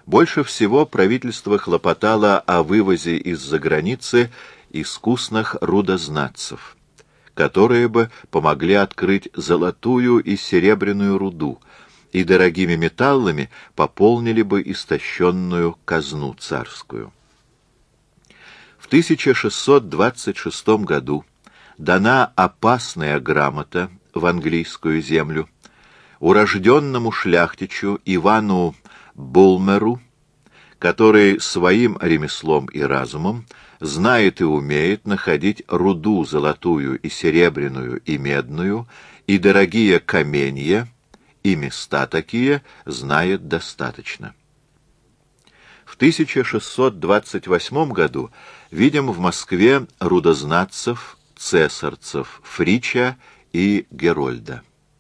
Больше всего правительство хлопотало о вывозе из-за границы искусных рудознатцев, которые бы помогли открыть золотую и серебряную руду и дорогими металлами пополнили бы истощенную казну царскую. В 1626 году дана опасная грамота в английскую землю урожденному шляхтичу Ивану Булмеру, который своим ремеслом и разумом знает и умеет находить руду золотую и серебряную и медную, и дорогие каменья, и места такие знает достаточно. В 1628 году видим в Москве рудознатцев, цесарцев Фрича и Герольда.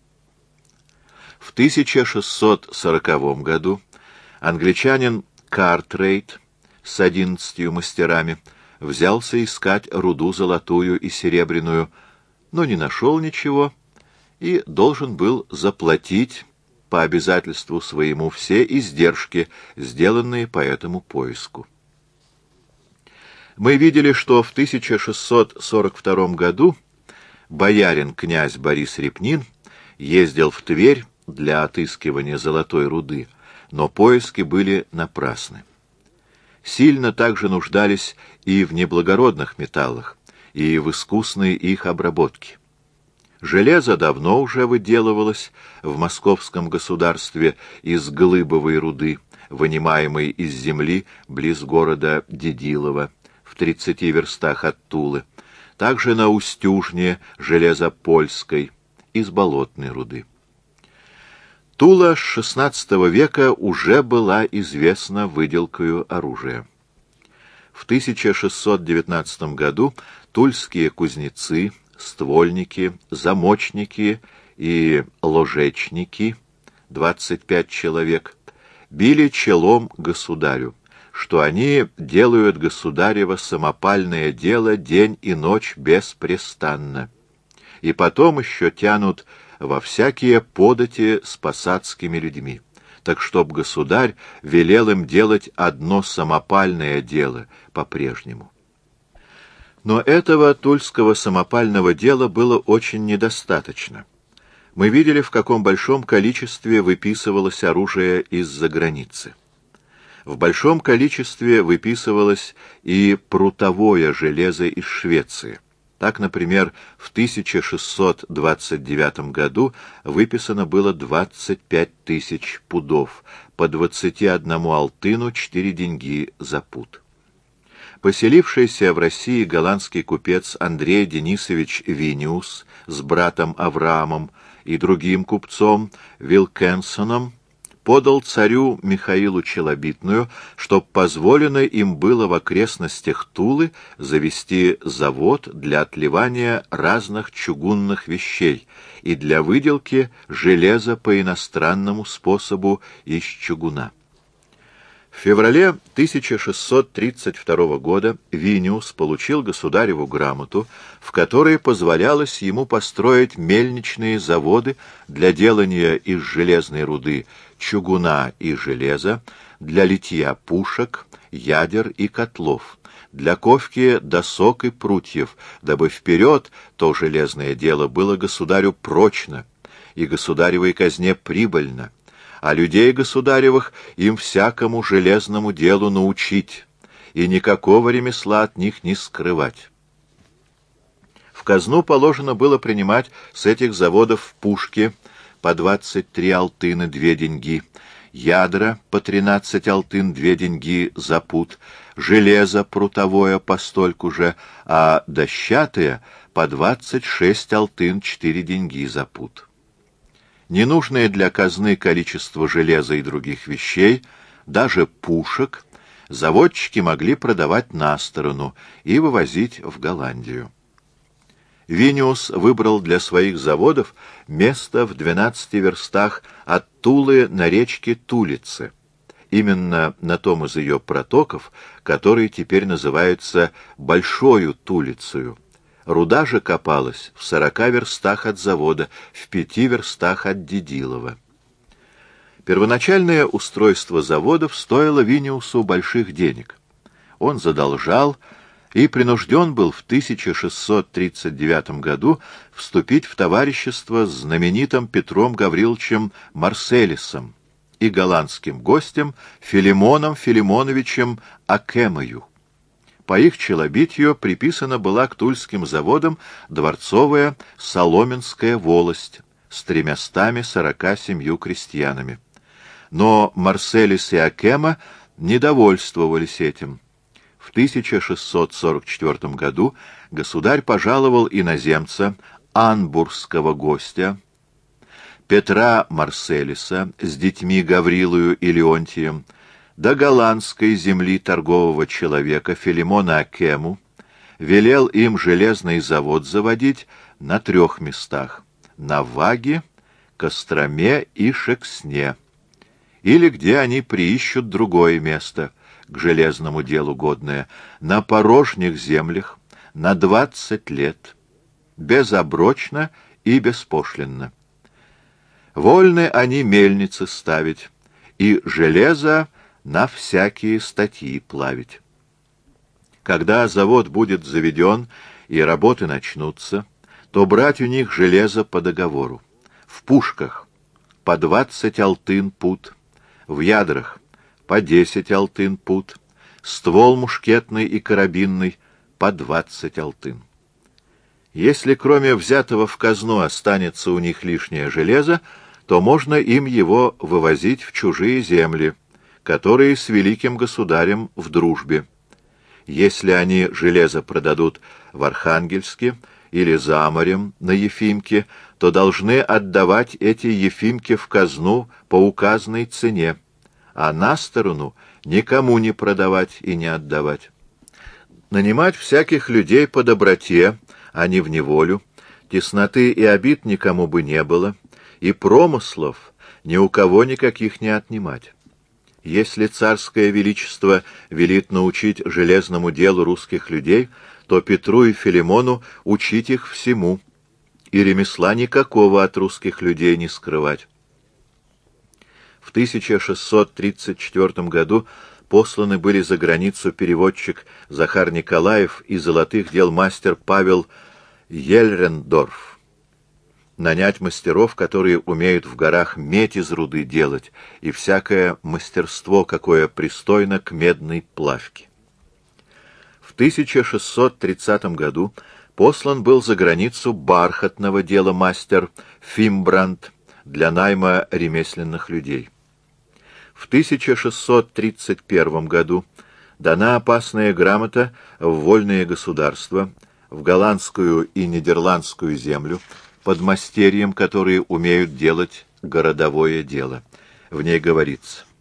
В 1640 году англичанин Картрейт с 11 мастерами взялся искать руду золотую и серебряную, но не нашел ничего и должен был заплатить по обязательству своему все издержки, сделанные по этому поиску. Мы видели, что в 1642 году боярин князь Борис Репнин ездил в Тверь для отыскивания золотой руды, но поиски были напрасны. Сильно также нуждались и в неблагородных металлах, и в искусной их обработке. Железо давно уже выделывалось в московском государстве из глыбовой руды, вынимаемой из земли близ города Дедилово, в 30 верстах от Тулы, также на Устюжне железо польской, из болотной руды. Тула с XVI века уже была известна выделкою оружия. В 1619 году тульские кузнецы, ствольники, замочники и ложечники, 25 человек, били челом государю, что они делают государево самопальное дело день и ночь беспрестанно, и потом еще тянут во всякие подати с посадскими людьми, так чтоб государь велел им делать одно самопальное дело по-прежнему. Но этого тульского самопального дела было очень недостаточно. Мы видели, в каком большом количестве выписывалось оружие из-за границы. В большом количестве выписывалось и прутовое железо из Швеции. Так, например, в 1629 году выписано было 25 тысяч пудов, по 21 алтыну 4 деньги за пуд. Поселившийся в России голландский купец Андрей Денисович Виниус с братом Авраамом и другим купцом Вилкенсоном подал царю Михаилу Челобитную, чтоб позволено им было в окрестностях Тулы завести завод для отливания разных чугунных вещей и для выделки железа по иностранному способу из чугуна. В феврале 1632 года Виниус получил государеву грамоту, в которой позволялось ему построить мельничные заводы для делания из железной руды чугуна и железа, для литья пушек, ядер и котлов, для ковки досок и прутьев, дабы вперед то железное дело было государю прочно и государевой казне прибыльно, а людей государевых им всякому железному делу научить, и никакого ремесла от них не скрывать. В казну положено было принимать с этих заводов пушки по 23 алтына 2 деньги, ядра по 13 алтын 2 деньги за пуд, железо прутовое по стольку же, а дощатое по 26 алтын 4 деньги за пуд. Ненужное для казны количество железа и других вещей, даже пушек, заводчики могли продавать на сторону и вывозить в Голландию. Виниус выбрал для своих заводов место в 12 верстах от Тулы на речке Тулице, именно на том из ее протоков, который теперь называется Большою Тулицею. Руда же копалась в 40 верстах от завода, в 5 верстах от Дедилова. Первоначальное устройство заводов стоило Виниусу больших денег. Он задолжал и принужден был в 1639 году вступить в товарищество с знаменитым Петром Гавриловичем Марселисом и голландским гостем Филимоном Филимоновичем Акемою. По их челобитию приписана была к Тульским заводам дворцовая Соломенская волость с 347 крестьянами. Но Марселис и Акема недовольствовались этим. В 1644 году государь пожаловал иноземца, анбургского гостя, Петра Марселиса с детьми Гаврилою и Леонтием, до голландской земли торгового человека Филимона Акему, велел им железный завод заводить на 3 местах — на Ваге, Костроме и Шексне, или где они приищут другое место, к железному делу годное, на порожних землях, на 20 лет, безоброчно и беспошлинно. Вольны они мельницы ставить, и железо на всякие статьи плавить. Когда завод будет заведен и работы начнутся, то брать у них железо по договору. В пушках по 20 алтын пуд, в ядрах по 10 алтын пуд, ствол мушкетный и карабинный по 20 алтын. Если кроме взятого в казну останется у них лишнее железо, то можно им его вывозить в чужие земли, которые с великим государем в дружбе. Если они железо продадут в Архангельске или за морем на Ефимке, то должны отдавать эти Ефимки в казну по указанной цене, а на сторону никому не продавать и не отдавать. Нанимать всяких людей по доброте, а не в неволю, тесноты и обид никому бы не было, и промыслов ни у кого никаких не отнимать. Если царское величество велит научить железному делу русских людей, то Петру и Филимону учить их всему, и ремесла никакого от русских людей не скрывать. В 1634 году посланы были за границу переводчик Захар Николаев и золотых дел мастер Павел Ельрендорф. Нанять мастеров, которые умеют в горах медь из руды делать, и всякое мастерство, какое пристойно к медной плавке. В 1630 году послан был за границу бархатного дела мастер Фимбранд для найма ремесленных людей. В 1631 году дана опасная грамота в вольные государства, в голландскую и нидерландскую землю, подмастерьям, которые умеют делать городовое дело. В ней говорится: